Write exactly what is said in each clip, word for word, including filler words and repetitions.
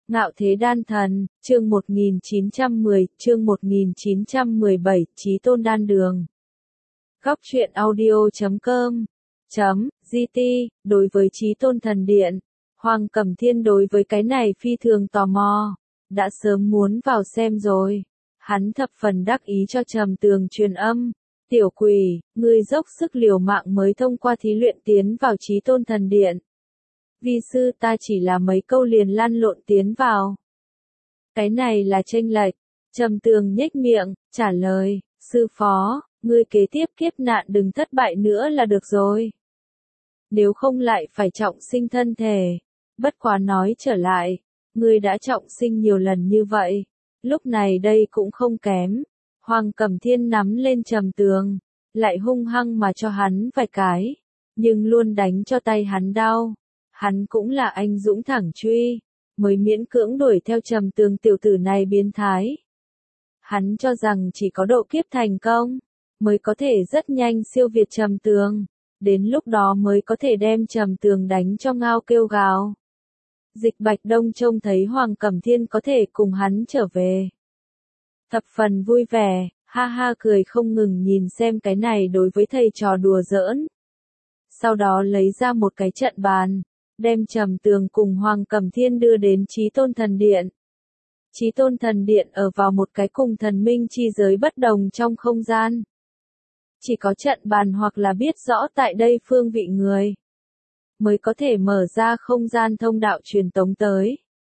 Ngạo Thế Đan Thần, chương một nghìn chín trăm mười, chương một nghìn chín trăm mười bảy, Chí Tôn Đan Đường. Góc truyện audio chấm com chấm gt, đối với Chí Tôn Thần Điện, Hoàng Cẩm Thiên đối với cái này phi thường tò mò, đã sớm muốn vào xem rồi. Hắn thập phần đắc ý cho Trầm Tường truyền âm, tiểu quỷ, ngươi dốc sức liều mạng mới thông qua thí luyện tiến vào Chí Tôn Thần Điện. Vi sư ta chỉ là mấy câu liền lăn lộn tiến vào. Cái này là chênh lệch. Trầm Tường nhếch miệng, trả lời, sư phó, ngươi kế tiếp kiếp nạn đừng thất bại nữa là được rồi. Nếu không lại phải trọng sinh thân thể. Bất quá nói trở lại, ngươi đã trọng sinh nhiều lần như vậy. Lúc này đây cũng không kém. Hoàng Cẩm Thiên nắm lên Trầm Tường, lại hung hăng mà cho hắn vài cái, nhưng luôn đánh cho tay hắn đau. Hắn cũng là anh dũng thẳng truy, mới miễn cưỡng đuổi theo Trầm Tường tiểu tử này biến thái. Hắn cho rằng chỉ có độ kiếp thành công, mới có thể rất nhanh siêu việt Trầm Tường, đến lúc đó mới có thể đem Trầm Tường đánh cho ngao kêu gào. Dịch Bạch Đông trông thấy Hoàng Cẩm Thiên có thể cùng hắn trở về. Thập phần vui vẻ, ha ha cười không ngừng nhìn xem cái này đối với thầy trò đùa giỡn. Sau đó lấy ra một cái trận bàn, đem Trầm Tường cùng Hoàng Cẩm Thiên đưa đến Chí Tôn Thần Điện. Chí Tôn Thần Điện ở vào một cái cùng thần minh chi giới bất đồng trong không gian. Chỉ có trận bàn hoặc là biết rõ tại đây phương vị người, mới có thể mở ra không gian thông đạo truyền tống tới.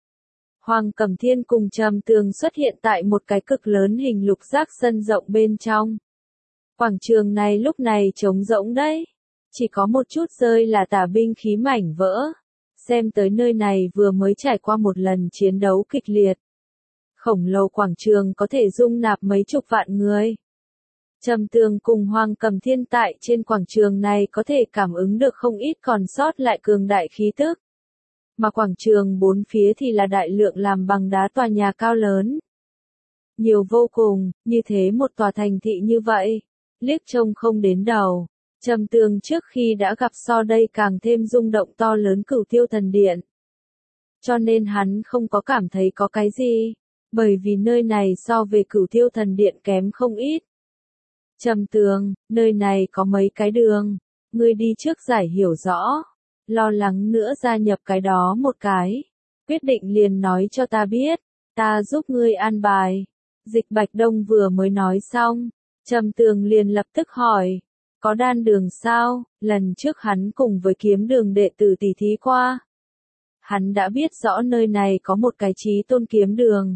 Hoàng Cẩm Thiên cùng Trầm Tường xuất hiện tại một cái cực lớn hình lục giác sân rộng bên trong. Quảng trường này lúc này trống rỗng đấy. Chỉ có một chút rơi là tả binh khí mảnh vỡ. Xem tới nơi này vừa mới trải qua một lần chiến đấu kịch liệt. Khổng lồ quảng trường có thể dung nạp mấy chục vạn người. Trầm Tường cùng Hoàng Cẩm Thiên tại trên quảng trường này có thể cảm ứng được không ít còn sót lại cường đại khí tức. Mà quảng trường bốn phía thì là đại lượng làm bằng đá tòa nhà cao lớn. Nhiều vô cùng, như thế một tòa thành thị như vậy, liếc trông không đến đầu. Trầm Tường trước khi đã gặp so đây càng thêm rung động to lớn Cửu Tiêu Thần Điện. Cho nên hắn không có cảm thấy có cái gì, bởi vì nơi này so về Cửu Tiêu Thần Điện kém không ít. Trầm Tường, nơi này có mấy cái đường, ngươi đi trước giải hiểu rõ, lo lắng nữa gia nhập cái đó một cái, quyết định liền nói cho ta biết, ta giúp ngươi an bài. Dịch Bạch Đông vừa mới nói xong, Trầm Tường liền lập tức hỏi. Có đan đường sao? Lần trước hắn cùng với kiếm đường đệ tử tỉ thí qua. Hắn đã biết rõ nơi này có một cái Chí Tôn kiếm đường.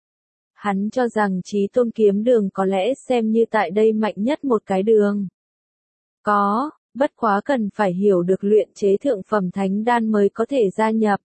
Hắn cho rằng Chí Tôn kiếm đường có lẽ xem như tại đây mạnh nhất một cái đường. Có, bất quá cần phải hiểu được luyện chế thượng phẩm thánh đan mới có thể gia nhập.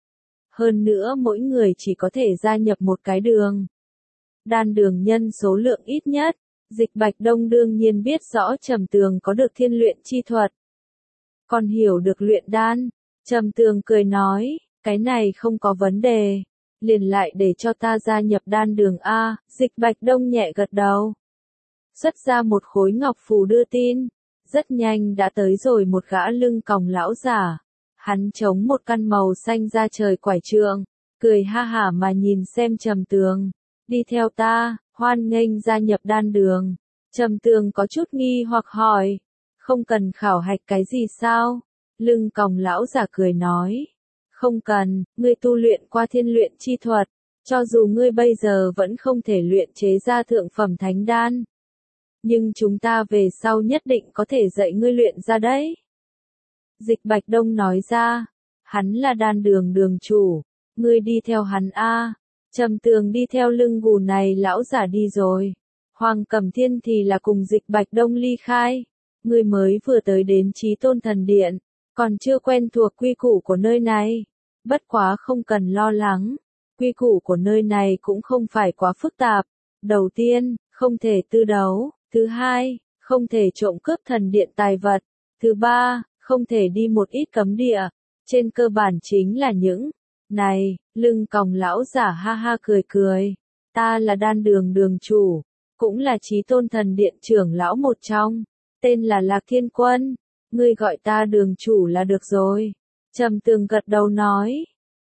Hơn nữa mỗi người chỉ có thể gia nhập một cái đường. Đan đường nhân số lượng ít nhất. Dịch Bạch Đông đương nhiên biết rõ Trầm Tường có được thiên luyện chi thuật. Còn hiểu được luyện đan. Trầm Tường cười nói, cái này không có vấn đề. Liền lại để cho ta gia nhập đan đường A. Dịch Bạch Đông nhẹ gật đầu. Xuất ra một khối ngọc phù đưa tin. Rất nhanh đã tới rồi một gã lưng còng lão giả. Hắn chống một căn màu xanh ra trời quải trượng. Cười ha hả mà nhìn xem Trầm Tường. Đi theo ta. Hoan nghênh gia nhập đan đường. Trầm Tường có chút nghi hoặc hỏi. Không cần khảo hạch cái gì sao? Lưng còng lão giả cười nói. Không cần, ngươi tu luyện qua thiên luyện chi thuật. Cho dù ngươi bây giờ vẫn không thể luyện chế ra thượng phẩm thánh đan. Nhưng chúng ta về sau nhất định có thể dạy ngươi luyện ra đấy. Dịch Bạch Đông nói ra. Hắn là đan đường đường chủ. Ngươi đi theo hắn a. Trầm Tường đi theo lưng gù này lão giả đi rồi. Hoàng Cẩm Thiên thì là cùng Dịch Bạch Đông ly khai. Người mới vừa tới đến Chí Tôn Thần Điện, còn chưa quen thuộc quy củ của nơi này. Bất quá không cần lo lắng. Quy củ của nơi này cũng không phải quá phức tạp. Đầu tiên, không thể tư đấu. Thứ hai, không thể trộm cướp thần điện tài vật. Thứ ba, không thể đi một ít cấm địa. Trên cơ bản chính là những này. Lưng còng lão giả ha ha cười cười. Ta là đan đường đường chủ. Cũng là Chí Tôn Thần Điện trưởng lão một trong. Tên là Lạc Thiên Quân. Ngươi gọi ta đường chủ là được rồi. Trầm Tường gật đầu nói.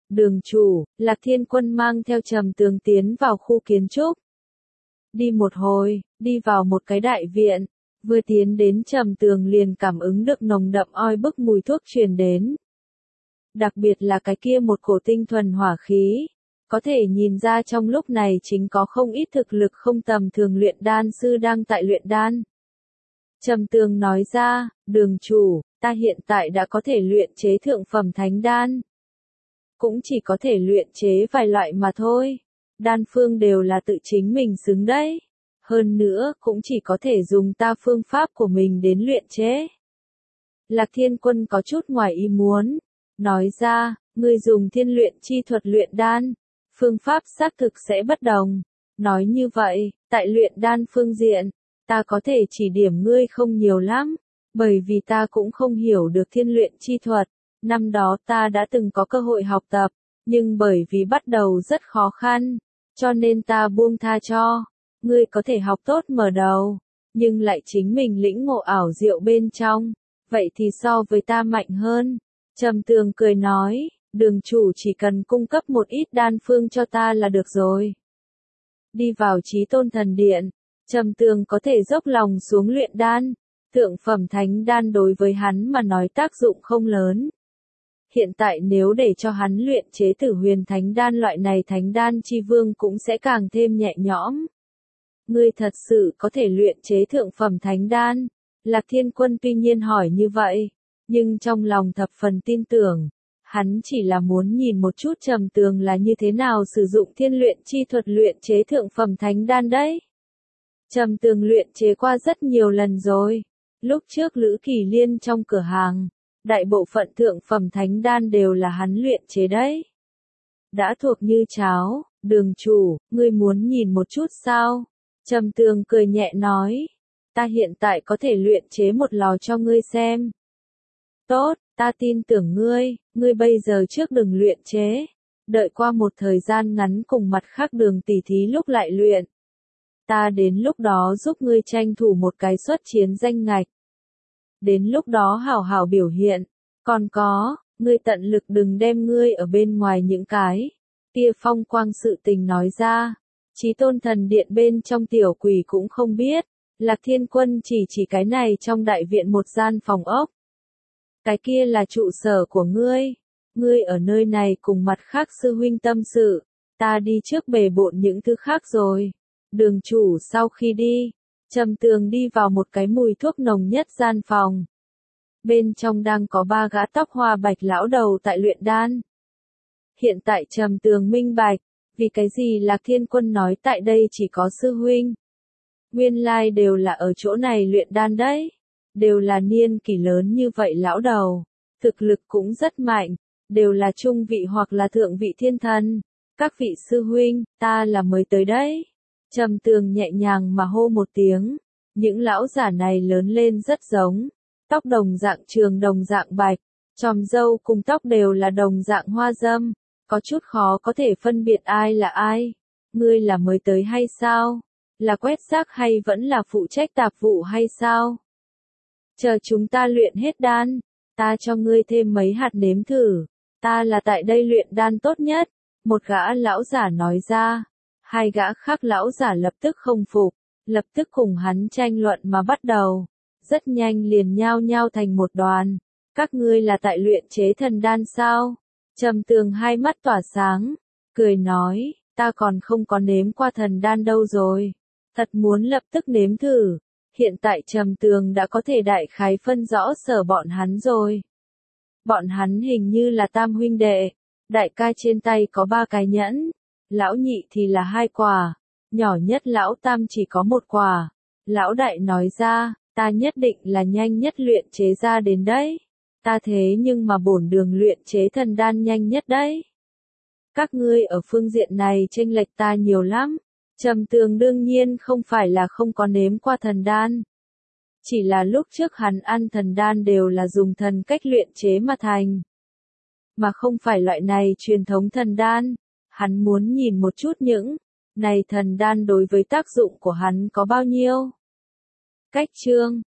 Đường chủ, Lạc Thiên Quân mang theo Trầm Tường tiến vào khu kiến trúc. Đi một hồi, đi vào một cái đại viện, vừa tiến đến Trầm Tường liền cảm ứng được nồng đậm oi bức mùi thuốc truyền đến. Đặc biệt là cái kia một cổ tinh thuần hỏa khí, có thể nhìn ra trong lúc này chính có không ít thực lực không tầm thường luyện đan sư đang tại luyện đan. Trầm Tường nói ra, đường chủ, ta hiện tại đã có thể luyện chế thượng phẩm thánh đan. Cũng chỉ có thể luyện chế vài loại mà thôi. Đan phương đều là tự chính mình xứng đấy. Hơn nữa, cũng chỉ có thể dùng ta phương pháp của mình đến luyện chế. Lạc Thiên Quân có chút ngoài ý muốn. Nói ra, ngươi dùng thiên luyện chi thuật luyện đan. Phương pháp xác thực sẽ bất đồng. Nói như vậy, tại luyện đan phương diện, ta có thể chỉ điểm ngươi không nhiều lắm. Bởi vì ta cũng không hiểu được thiên luyện chi thuật. Năm đó ta đã từng có cơ hội học tập, nhưng bởi vì bắt đầu rất khó khăn, cho nên ta buông tha cho. Ngươi có thể học tốt mở đầu, nhưng lại chính mình lĩnh ngộ ảo diệu bên trong, vậy thì so với ta mạnh hơn. Trầm Tường cười nói, đường chủ chỉ cần cung cấp một ít đan phương cho ta là được rồi. Đi vào Chí Tôn Thần Điện, Trầm Tường có thể dốc lòng xuống luyện đan, thượng phẩm thánh đan đối với hắn mà nói tác dụng không lớn. Hiện tại nếu để cho hắn luyện chế Tử Huyền Thánh Đan loại này Thánh Đan chi vương cũng sẽ càng thêm nhẹ nhõm. Ngươi thật sự có thể luyện chế thượng phẩm Thánh Đan? Lạc Thiên Quân tuy nhiên hỏi như vậy, nhưng trong lòng thập phần tin tưởng. Hắn chỉ là muốn nhìn một chút Trầm Tường là như thế nào sử dụng thiên luyện chi thuật luyện chế thượng phẩm Thánh Đan đấy. Trầm Tường luyện chế qua rất nhiều lần rồi. Lúc trước Lữ Kỳ Liên trong cửa hàng, đại bộ phận thượng phẩm thánh đan đều là hắn luyện chế đấy. Đã thuộc như cháo, đường chủ, ngươi muốn nhìn một chút sao? Trầm Tường cười nhẹ nói, ta hiện tại có thể luyện chế một lò cho ngươi xem. Tốt, ta tin tưởng ngươi, ngươi bây giờ trước đừng luyện chế. Đợi qua một thời gian ngắn cùng mặt khác đường tỉ thí lúc lại luyện. Ta đến lúc đó giúp ngươi tranh thủ một cái xuất chiến danh ngạch. Đến lúc đó hảo hảo biểu hiện, còn có, ngươi tận lực đừng đem ngươi ở bên ngoài những cái kia phong quang sự tình nói ra. Chí Tôn Thần Điện bên trong tiểu quỷ cũng không biết, Lạc Thiên Quân chỉ chỉ cái này trong đại viện một gian phòng ốc. Cái kia là trụ sở của ngươi, ngươi ở nơi này cùng mặt khác sư huynh tâm sự, ta đi trước bề bộn những thứ khác rồi. Đường chủ sau khi đi, Trầm Tường đi vào một cái mùi thuốc nồng nhất gian phòng. Bên trong đang có ba gã tóc hoa bạch lão đầu tại luyện đan. Hiện tại Trầm Tường minh bạch, vì cái gì Lạc Thiên Quân nói tại đây chỉ có sư huynh. Nguyên lai đều là ở chỗ này luyện đan đấy. Đều là niên kỷ lớn như vậy lão đầu. Thực lực cũng rất mạnh, đều là trung vị hoặc là thượng vị thiên thần. Các vị sư huynh, ta là mới tới đấy. Trầm Tường nhẹ nhàng mà hô một tiếng. Những lão giả này lớn lên rất giống. Tóc đồng dạng trường đồng dạng bạch, chòm râu cùng tóc đều là đồng dạng hoa dâm. Có chút khó có thể phân biệt ai là ai. Ngươi là mới tới hay sao? Là quét rác hay vẫn là phụ trách tạp vụ hay sao? Chờ chúng ta luyện hết đan, ta cho ngươi thêm mấy hạt nếm thử. Ta là tại đây luyện đan tốt nhất. Một gã lão giả nói ra. Hai gã khác lão giả lập tức không phục, lập tức cùng hắn tranh luận mà bắt đầu. Rất nhanh liền nhao nhao thành một đoàn. Các ngươi là tại luyện chế thần đan sao? Trầm Tường hai mắt tỏa sáng, cười nói, ta còn không có nếm qua thần đan đâu rồi. Thật muốn lập tức nếm thử. Hiện tại Trầm Tường đã có thể đại khái phân rõ sở bọn hắn rồi. Bọn hắn hình như là tam huynh đệ. Đại ca trên tay có ba cái nhẫn. Lão nhị thì là hai quả. Nhỏ nhất lão tam chỉ có một quả. Lão đại nói ra, ta nhất định là nhanh nhất luyện chế ra đến đấy. Ta thế nhưng mà bổn đường luyện chế thần đan nhanh nhất đấy. Các ngươi ở phương diện này chênh lệch ta nhiều lắm. Trầm Tường đương nhiên không phải là không có nếm qua thần đan. Chỉ là lúc trước hắn ăn thần đan đều là dùng thần cách luyện chế mà thành. Mà không phải loại này truyền thống thần đan. Hắn muốn nhìn một chút những này thần đan đối với tác dụng của hắn có bao nhiêu. Cách chương